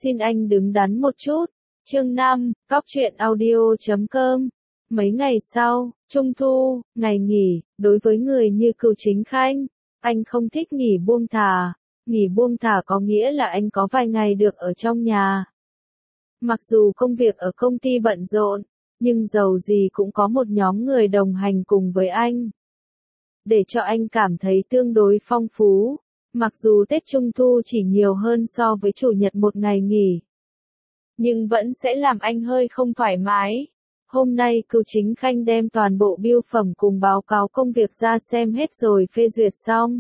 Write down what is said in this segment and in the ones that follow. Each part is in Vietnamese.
Xin anh đứng đắn một chút. Chương 5, Cóc truyện audio.com. Mấy ngày sau, Trung thu, ngày nghỉ, đối với người như Cửu Chính Khanh, anh không thích nghỉ buông thả. Nghỉ buông thả có nghĩa là anh có vài ngày được ở trong nhà. Mặc dù công việc ở công ty bận rộn, nhưng dầu gì cũng có một nhóm người đồng hành cùng với anh. Để cho anh cảm thấy tương đối phong phú, mặc dù Tết Trung thu chỉ nhiều hơn so với Chủ nhật một ngày nghỉ, nhưng vẫn sẽ làm anh hơi không thoải mái. Hôm nay Cửu Chính Khanh đem toàn bộ bưu phẩm cùng báo cáo công việc ra xem hết rồi phê duyệt xong.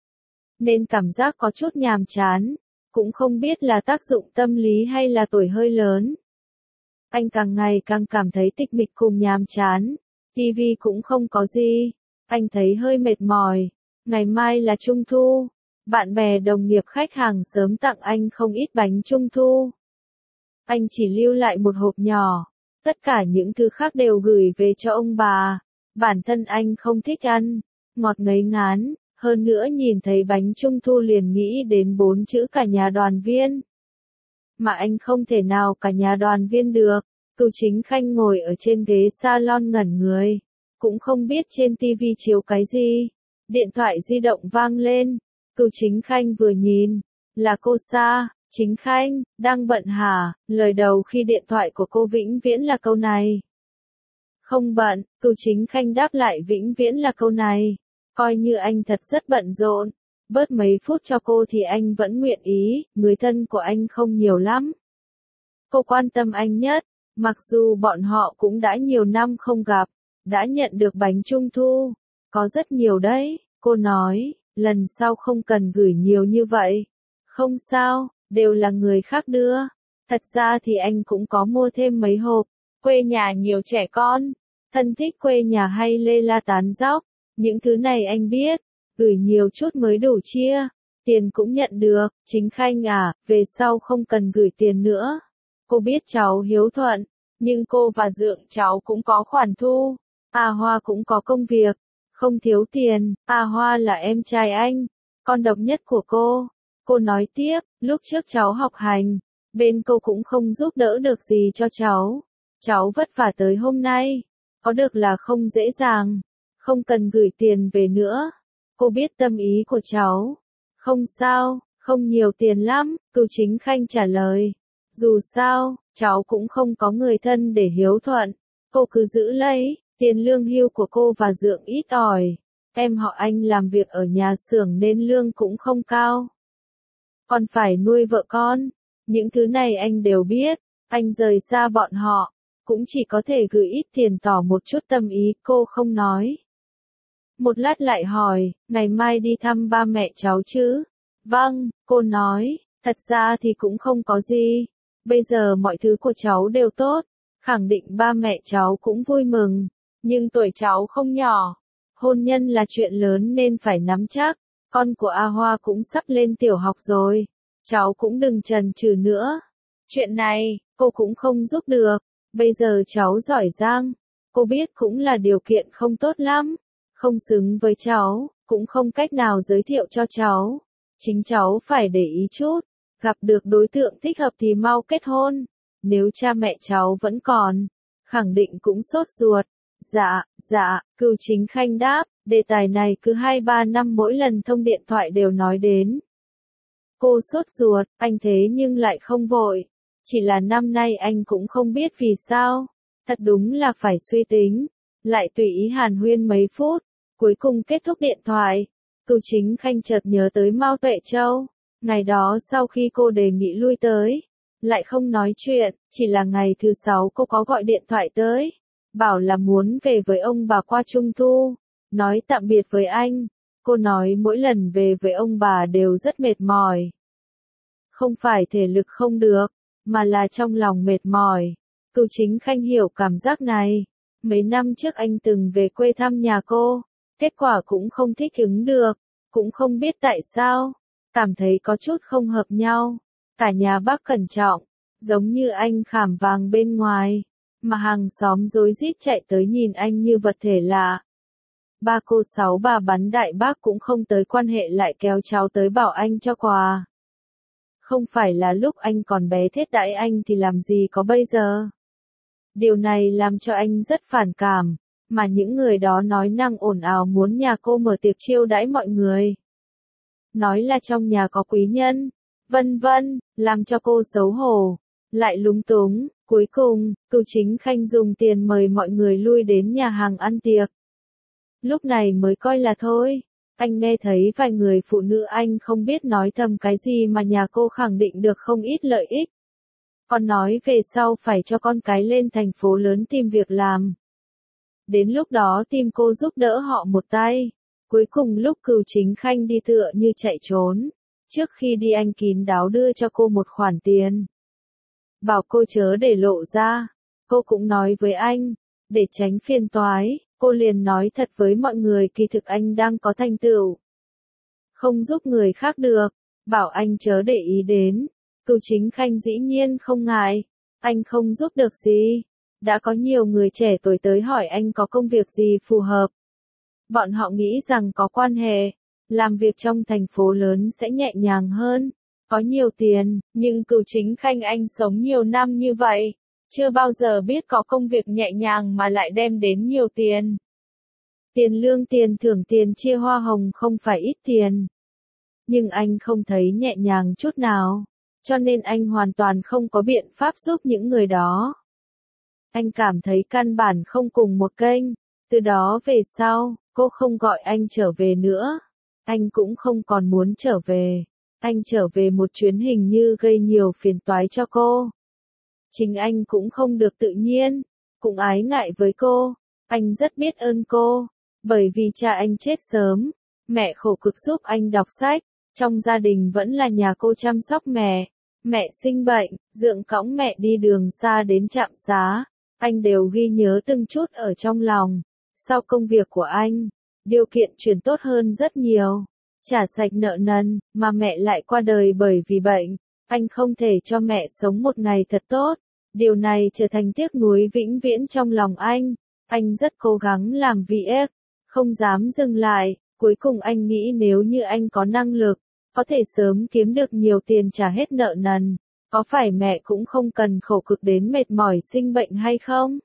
Nên cảm giác có chút nhàm chán, cũng không biết là tác dụng tâm lý hay là tuổi hơi lớn. Anh càng ngày càng cảm thấy tịch mịch cùng nhàm chán, TV cũng không có gì, anh thấy hơi mệt mỏi. Ngày mai là Trung thu, bạn bè đồng nghiệp khách hàng sớm tặng anh không ít bánh Trung thu. Anh chỉ lưu lại một hộp nhỏ, tất cả những thứ khác đều gửi về cho ông bà. Bản thân anh không thích ăn, ngọt ngấy ngán, hơn nữa nhìn thấy bánh Trung thu liền nghĩ đến 4 chữ cả nhà đoàn viên. Mà anh không thể nào cả nhà đoàn viên được. Cửu Chính Khanh ngồi ở trên ghế salon ngẩn người, cũng không biết trên TV chiếu cái gì. Điện thoại di động vang lên, Cửu Chính Khanh vừa nhìn, là cô Sa. Chính Khanh, đang bận hả? Lời đầu khi điện thoại của cô vĩnh viễn là câu này. Không bận, Cửu Chính Khanh đáp lại vĩnh viễn là câu này. Coi như anh thật rất bận rộn, bớt mấy phút cho cô thì anh vẫn nguyện ý, người thân của anh không nhiều lắm. Cô quan tâm anh nhất, mặc dù bọn họ cũng đã nhiều năm không gặp, đã nhận được bánh Trung thu, có rất nhiều đấy, cô nói, lần sau không cần gửi nhiều như vậy. Không sao, đều là người khác đưa. Thật ra thì anh cũng có mua thêm mấy hộp, quê nhà nhiều trẻ con, thân thích quê nhà hay lê la tán dóc, những thứ này anh biết, gửi nhiều chút mới đủ chia, tiền cũng nhận được. Chính Khanh à, về sau không cần gửi tiền nữa. Cô biết cháu hiếu thuận, nhưng cô và dượng cháu cũng có khoản thu, A Hoa cũng có công việc, không thiếu tiền. A Hoa là em trai anh, con độc nhất của cô. Cô nói tiếp, lúc trước cháu học hành, bên cô cũng không giúp đỡ được gì cho cháu. Cháu vất vả tới hôm nay, có được là không dễ dàng, không cần gửi tiền về nữa. Cô biết tâm ý của cháu. Không sao, không nhiều tiền lắm, Cửu Chính Khanh trả lời. Dù sao, cháu cũng không có người thân để hiếu thuận. Cô cứ giữ lấy, tiền lương hưu của cô và dượng ít ỏi. Em họ anh làm việc ở nhà xưởng nên lương cũng không cao. Còn phải nuôi vợ con, những thứ này anh đều biết. Anh rời xa bọn họ, cũng chỉ có thể gửi ít tiền tỏ một chút tâm ý. Cô không nói. Một lát lại hỏi, ngày mai đi thăm ba mẹ cháu chứ? Vâng, cô nói, thật ra thì cũng không có gì. Bây giờ mọi thứ của cháu đều tốt, khẳng định ba mẹ cháu cũng vui mừng. Nhưng tuổi cháu không nhỏ, hôn nhân là chuyện lớn nên phải nắm chắc. Con của A Hoa cũng sắp lên tiểu học rồi, cháu cũng đừng chần chừ nữa. Chuyện này, cô cũng không giúp được, bây giờ cháu giỏi giang, cô biết cũng là điều kiện không tốt lắm, không xứng với cháu, cũng không cách nào giới thiệu cho cháu. Chính cháu phải để ý chút, gặp được đối tượng thích hợp thì mau kết hôn. Nếu cha mẹ cháu vẫn còn, khẳng định cũng sốt ruột. Dạ, Cửu Chính Khanh đáp, đề tài này cứ 2-3 năm mỗi lần thông điện thoại đều nói đến. Cô sốt ruột, anh thế nhưng lại không vội. Chỉ là năm nay anh cũng không biết vì sao. Thật đúng là phải suy tính. Lại tùy ý hàn huyên mấy phút. Cuối cùng kết thúc điện thoại. Cửu Chính Khanh chợt nhớ tới Mao Tuệ Châu. Ngày đó sau khi cô đề nghị lui tới, lại không nói chuyện, chỉ là ngày thứ 6 cô có gọi điện thoại tới. Bảo là muốn về với ông bà qua Trung thu, nói tạm biệt với anh. Cô nói mỗi lần về với ông bà đều rất mệt mỏi. Không phải thể lực không được, mà là trong lòng mệt mỏi. Cửu Chính Khanh hiểu cảm giác này. Mấy năm trước anh từng về quê thăm nhà cô, kết quả cũng không thích ứng được, cũng không biết tại sao, cảm thấy có chút không hợp nhau. Cả nhà bác cẩn trọng, giống như anh khảm vàng bên ngoài. Mà hàng xóm rối rít chạy tới nhìn anh như vật thể lạ. Ba cô Sáu bà bắn đại bác cũng không tới quan hệ lại kéo cháu tới bảo anh cho quà. Không phải là lúc anh còn bé thiết đãi anh thì làm gì có bây giờ. Điều này làm cho anh rất phản cảm, mà những người đó nói năng ồn ào muốn nhà cô mở tiệc chiêu đãi mọi người. Nói là trong nhà có quý nhân, vân vân, làm cho cô xấu hổ, lại lúng túng. Cuối cùng, Cửu Chính Khanh dùng tiền mời mọi người lui đến nhà hàng ăn tiệc. Lúc này mới coi là thôi. Anh nghe thấy vài người phụ nữ anh không biết nói thầm cái gì mà nhà cô khẳng định được không ít lợi ích. Còn nói về sau phải cho con cái lên thành phố lớn tìm việc làm. Đến lúc đó tìm cô giúp đỡ họ một tay. Cuối cùng lúc Cửu Chính Khanh đi tựa như chạy trốn. Trước khi đi anh kín đáo đưa cho cô một khoản tiền. Bảo cô chớ để lộ ra. Cô cũng nói với anh, để tránh phiền toái, cô liền nói thật với mọi người kỳ thực anh đang có thành tựu. Không giúp người khác được, bảo anh chớ để ý đến. Cửu Chính Khanh dĩ nhiên không ngại, anh không giúp được gì. Đã có nhiều người trẻ tuổi tới hỏi anh có công việc gì phù hợp. Bọn họ nghĩ rằng có quan hệ, làm việc trong thành phố lớn sẽ nhẹ nhàng hơn, có nhiều tiền, nhưng Cửu Chính Khanh anh sống nhiều năm như vậy, chưa bao giờ biết có công việc nhẹ nhàng mà lại đem đến nhiều tiền. Tiền lương tiền thưởng tiền chia hoa hồng không phải ít tiền. Nhưng anh không thấy nhẹ nhàng chút nào, cho nên anh hoàn toàn không có biện pháp giúp những người đó. Anh cảm thấy căn bản không cùng một kênh, từ đó về sau, cô không gọi anh trở về nữa. Anh cũng không còn muốn trở về. Anh trở về một chuyến hình như gây nhiều phiền toái cho cô. Chính anh cũng không được tự nhiên, cũng ái ngại với cô. Anh rất biết ơn cô, bởi vì cha anh chết sớm, mẹ khổ cực giúp anh đọc sách, trong gia đình vẫn là nhà cô chăm sóc mẹ. Mẹ sinh bệnh, dượng cõng mẹ đi đường xa đến trạm xá, anh đều ghi nhớ từng chút ở trong lòng. Sau công việc của anh, điều kiện chuyển tốt hơn rất nhiều. Trả sạch nợ nần, mà mẹ lại qua đời bởi vì bệnh. Anh không thể cho mẹ sống một ngày thật tốt. Điều này trở thành tiếc nuối vĩnh viễn trong lòng anh. Anh rất cố gắng làm việc, không dám dừng lại. Cuối cùng anh nghĩ nếu như anh có năng lực, có thể sớm kiếm được nhiều tiền trả hết nợ nần. Có phải mẹ cũng không cần khổ cực đến mệt mỏi sinh bệnh hay không?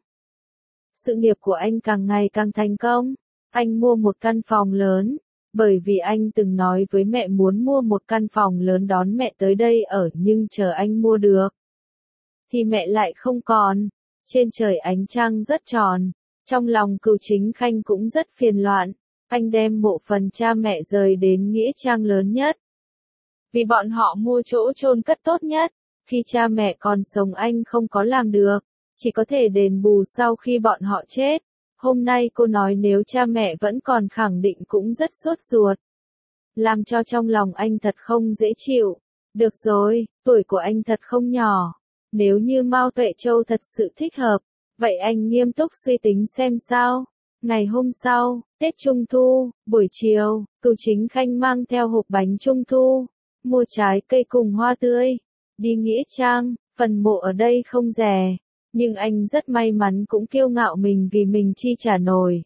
Sự nghiệp của anh càng ngày càng thành công. Anh mua một căn phòng lớn. Bởi vì anh từng nói với mẹ muốn mua một căn phòng lớn đón mẹ tới đây ở nhưng chờ anh mua được. Thì mẹ lại không còn. Trên trời ánh trăng rất tròn. Trong lòng Cửu Chính Khanh cũng rất phiền loạn. Anh đem mộ phần cha mẹ rời đến nghĩa trang lớn nhất. Vì bọn họ mua chỗ chôn cất tốt nhất. Khi cha mẹ còn sống anh không có làm được. Chỉ có thể đền bù sau khi bọn họ chết. Hôm nay cô nói nếu cha mẹ vẫn còn khẳng định cũng rất sốt ruột. Làm cho trong lòng anh thật không dễ chịu. Được rồi, tuổi của anh thật không nhỏ. Nếu như Mao Tuệ Châu thật sự thích hợp, vậy anh nghiêm túc suy tính xem sao. Ngày hôm sau, Tết Trung Thu, buổi chiều, Cửu Chính Khanh mang theo hộp bánh Trung Thu, mua trái cây cùng hoa tươi, đi nghĩa trang, phần mộ ở đây không rẻ. Nhưng anh rất may mắn cũng kiêu ngạo mình vì mình chi trả nổi.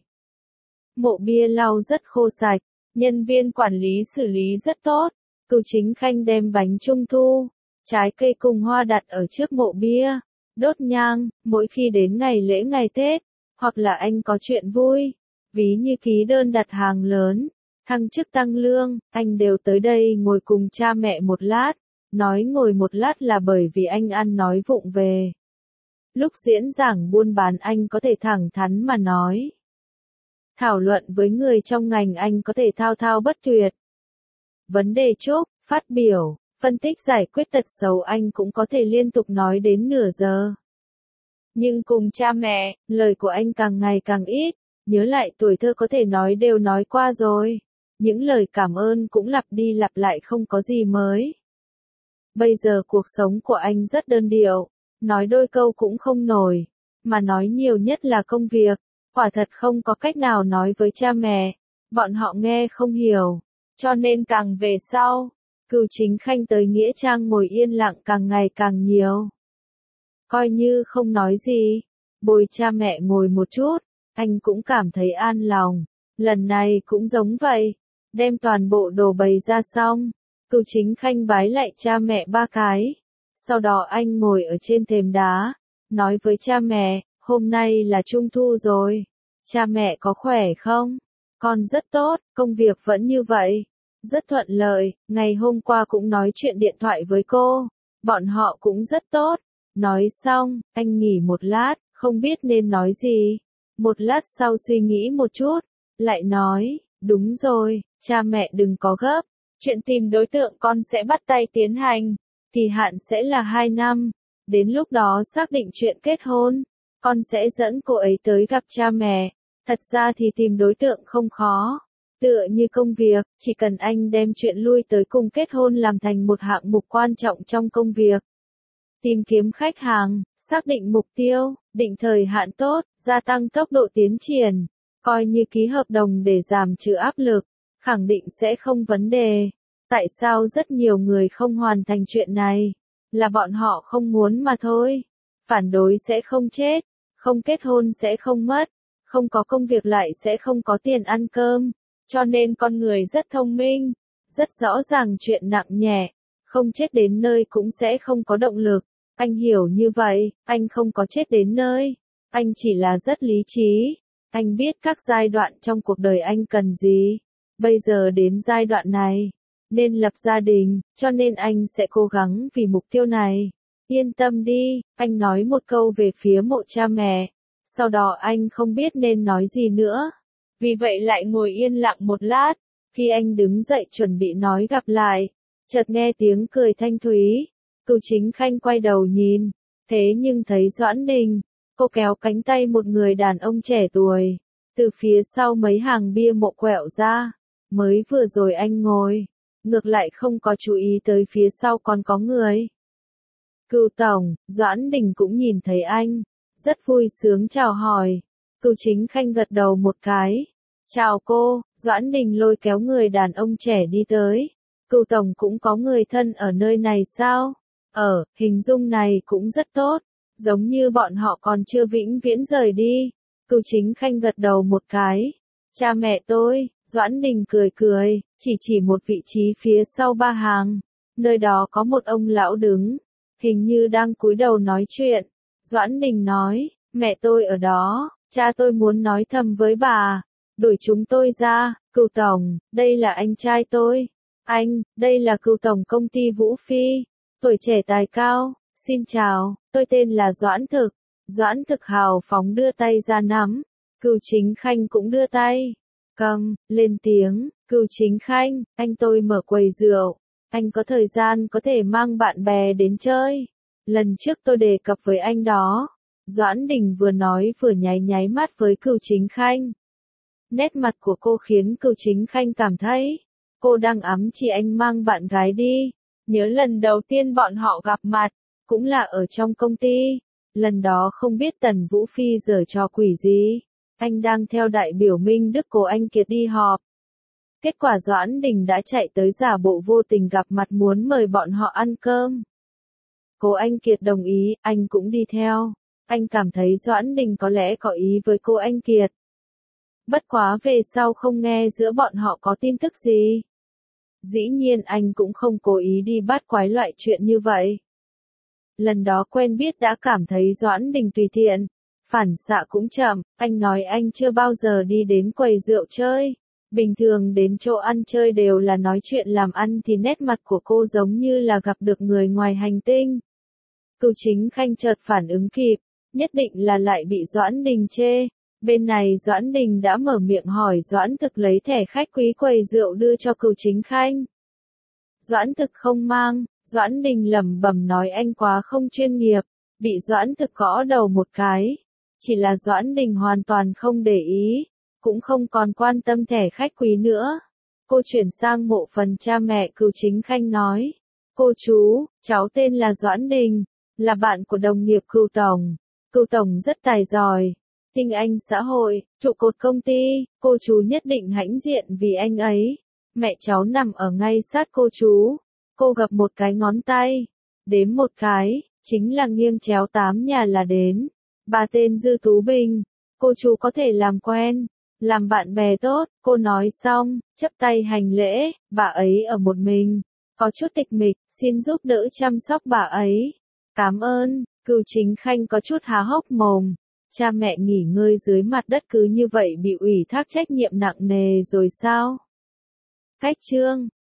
Mộ bia lau rất khô sạch, nhân viên quản lý xử lý rất tốt. Cửu Chính Khanh đem bánh Trung Thu, trái cây cùng hoa đặt ở trước mộ bia, đốt nhang, mỗi khi đến ngày lễ ngày Tết, hoặc là anh có chuyện vui, ví như ký đơn đặt hàng lớn, thăng chức tăng lương, anh đều tới đây ngồi cùng cha mẹ một lát. Nói ngồi một lát là bởi vì anh ăn nói vụng về. Lúc diễn giảng buôn bán anh có thể thẳng thắn mà nói. Thảo luận với người trong ngành anh có thể thao thao bất tuyệt. Vấn đề chúc, phát biểu, phân tích giải quyết tật xấu anh cũng có thể liên tục nói đến nửa giờ. Nhưng cùng cha mẹ, lời của anh càng ngày càng ít, nhớ lại tuổi thơ có thể nói đều nói qua rồi. Những lời cảm ơn cũng lặp đi lặp lại không có gì mới. Bây giờ cuộc sống của anh rất đơn điệu. Nói đôi câu cũng không nổi, mà nói nhiều nhất là công việc, quả thật không có cách nào nói với cha mẹ, bọn họ nghe không hiểu, cho nên càng về sau, Cửu Chính Khanh tới nghĩa trang ngồi yên lặng càng ngày càng nhiều. Coi như không nói gì, bồi cha mẹ ngồi một chút, anh cũng cảm thấy an lòng, lần này cũng giống vậy, đem toàn bộ đồ bày ra xong, Cửu Chính Khanh bái lại cha mẹ 3 cái. Sau đó anh ngồi ở trên thềm đá, nói với cha mẹ, hôm nay là Trung thu rồi. Cha mẹ có khỏe không? Con rất tốt, công việc vẫn như vậy. Rất thuận lợi, ngày hôm qua cũng nói chuyện điện thoại với cô. Bọn họ cũng rất tốt. Nói xong, anh nghỉ một lát, không biết nên nói gì. Một lát sau suy nghĩ một chút, lại nói, đúng rồi, cha mẹ đừng có gấp. Chuyện tìm đối tượng con sẽ bắt tay tiến hành. Kỳ hạn sẽ là 2 năm. Đến lúc đó xác định chuyện kết hôn. Con sẽ dẫn cô ấy tới gặp cha mẹ. Thật ra thì tìm đối tượng không khó. Tựa như công việc, chỉ cần anh đem chuyện lui tới cùng kết hôn làm thành một hạng mục quan trọng trong công việc. Tìm kiếm khách hàng, xác định mục tiêu, định thời hạn tốt, gia tăng tốc độ tiến triển. Coi như ký hợp đồng để giảm trừ áp lực. Khẳng định sẽ không vấn đề. Tại sao rất nhiều người không hoàn thành chuyện này? Là bọn họ không muốn mà thôi. Phản đối sẽ không chết. Không kết hôn sẽ không mất. Không có công việc lại sẽ không có tiền ăn cơm. Cho nên con người rất thông minh. Rất rõ ràng chuyện nặng nhẹ. Không chết đến nơi cũng sẽ không có động lực. Anh hiểu như vậy, anh không có chết đến nơi. Anh chỉ là rất lý trí. Anh biết các giai đoạn trong cuộc đời anh cần gì. Bây giờ đến giai đoạn này, nên lập gia đình, cho nên anh sẽ cố gắng vì mục tiêu này. Yên tâm đi, anh nói một câu về phía mộ cha mẹ. Sau đó anh không biết nên nói gì nữa. Vì vậy lại ngồi yên lặng một lát. Khi anh đứng dậy chuẩn bị nói gặp lại, chợt nghe tiếng cười thanh thúy. Cửu Chính Khanh quay đầu nhìn, thế nhưng thấy Doãn Đình. Cô kéo cánh tay một người đàn ông trẻ tuổi, từ phía sau mấy hàng bia mộ quẹo ra. Mới vừa rồi anh ngồi, ngược lại không có chú ý tới phía sau còn có người. Cửu tổng, Doãn Đình cũng nhìn thấy anh, rất vui sướng chào hỏi. Cửu Chính Khanh gật đầu một cái. Chào cô, Doãn Đình lôi kéo người đàn ông trẻ đi tới. Cửu tổng cũng có người thân ở nơi này sao? Hình dung này cũng rất tốt, giống như bọn họ còn chưa vĩnh viễn rời đi. Cửu Chính Khanh gật đầu một cái. Cha mẹ tôi, Doãn Đình cười cười, chỉ một vị trí phía sau 3 hàng. Nơi đó có một ông lão đứng, hình như đang cúi đầu nói chuyện. Doãn Đình nói, mẹ tôi ở đó, cha tôi muốn nói thầm với bà. Đuổi chúng tôi ra. Cửu tổng, đây là anh trai tôi. Anh, đây là cửu tổng công ty Vũ Phi. Tuổi trẻ tài cao, xin chào, tôi tên là Doãn Thực. Doãn Thực hào phóng đưa tay ra nắm. Cửu Chính Khanh cũng đưa tay. Cầm, lên tiếng, Cửu Chính Khanh, anh tôi mở quầy rượu. Anh có thời gian có thể mang bạn bè đến chơi. Lần trước tôi đề cập với anh đó. Doãn Đình vừa nói vừa nháy mắt với Cửu Chính Khanh. Nét mặt của cô khiến Cửu Chính Khanh cảm thấy, cô đang ám chỉ anh mang bạn gái đi. Nhớ lần đầu tiên bọn họ gặp mặt, cũng là ở trong công ty. Lần đó không biết Tần Vũ Phi giở trò quỷ gì. Anh đang theo đại biểu Minh Đức Cố Anh Kiệt đi họp. Kết quả Doãn Đình đã chạy tới giả bộ vô tình gặp mặt muốn mời bọn họ ăn cơm. Cố Anh Kiệt đồng ý, anh cũng đi theo. Anh cảm thấy Doãn Đình có lẽ có ý với cô Anh Kiệt. Bất quá về sau không nghe giữa bọn họ có tin tức gì. Dĩ nhiên anh cũng không cố ý đi bắt quái loại chuyện như vậy. Lần đó quen biết đã cảm thấy Doãn Đình tùy tiện. Phản xạ cũng chậm, anh nói anh chưa bao giờ đi đến quầy rượu chơi. Bình thường đến chỗ ăn chơi đều là nói chuyện làm ăn thì nét mặt của cô giống như là gặp được người ngoài hành tinh. Cửu Chính Khanh chợt phản ứng kịp, nhất định là lại bị Doãn Đình chê. Bên này Doãn Đình đã mở miệng hỏi Doãn Thực lấy thẻ khách quý quầy rượu đưa cho Cửu Chính Khanh. Doãn Thực không mang, Doãn Đình lẩm bẩm nói anh quá không chuyên nghiệp, bị Doãn Thực gõ đầu một cái. Chỉ là Doãn Đình hoàn toàn không để ý, cũng không còn quan tâm thẻ khách quý nữa. Cô chuyển sang mộ phần cha mẹ Cửu Chính Khanh nói. Cô chú, cháu tên là Doãn Đình, là bạn của đồng nghiệp Cửu Tổng. Cửu Tổng rất tài giỏi, tinh anh xã hội, trụ cột công ty, cô chú nhất định hãnh diện vì anh ấy. Mẹ cháu nằm ở ngay sát cô chú. Cô gập một cái ngón tay, đếm một cái, chính là nghiêng chéo 8 nhà là đến. Bà tên Dư Tú Bình, cô chú có thể làm quen, làm bạn bè tốt. Cô nói xong, chắp tay hành lễ, bà ấy ở một mình. có chút tịch mịch, xin giúp đỡ chăm sóc bà ấy. Cảm ơn, Cửu Chính Khanh có chút há hốc mồm. Cha mẹ nghỉ ngơi dưới mặt đất cứ như vậy bị ủy thác trách nhiệm nặng nề rồi sao? Cách chương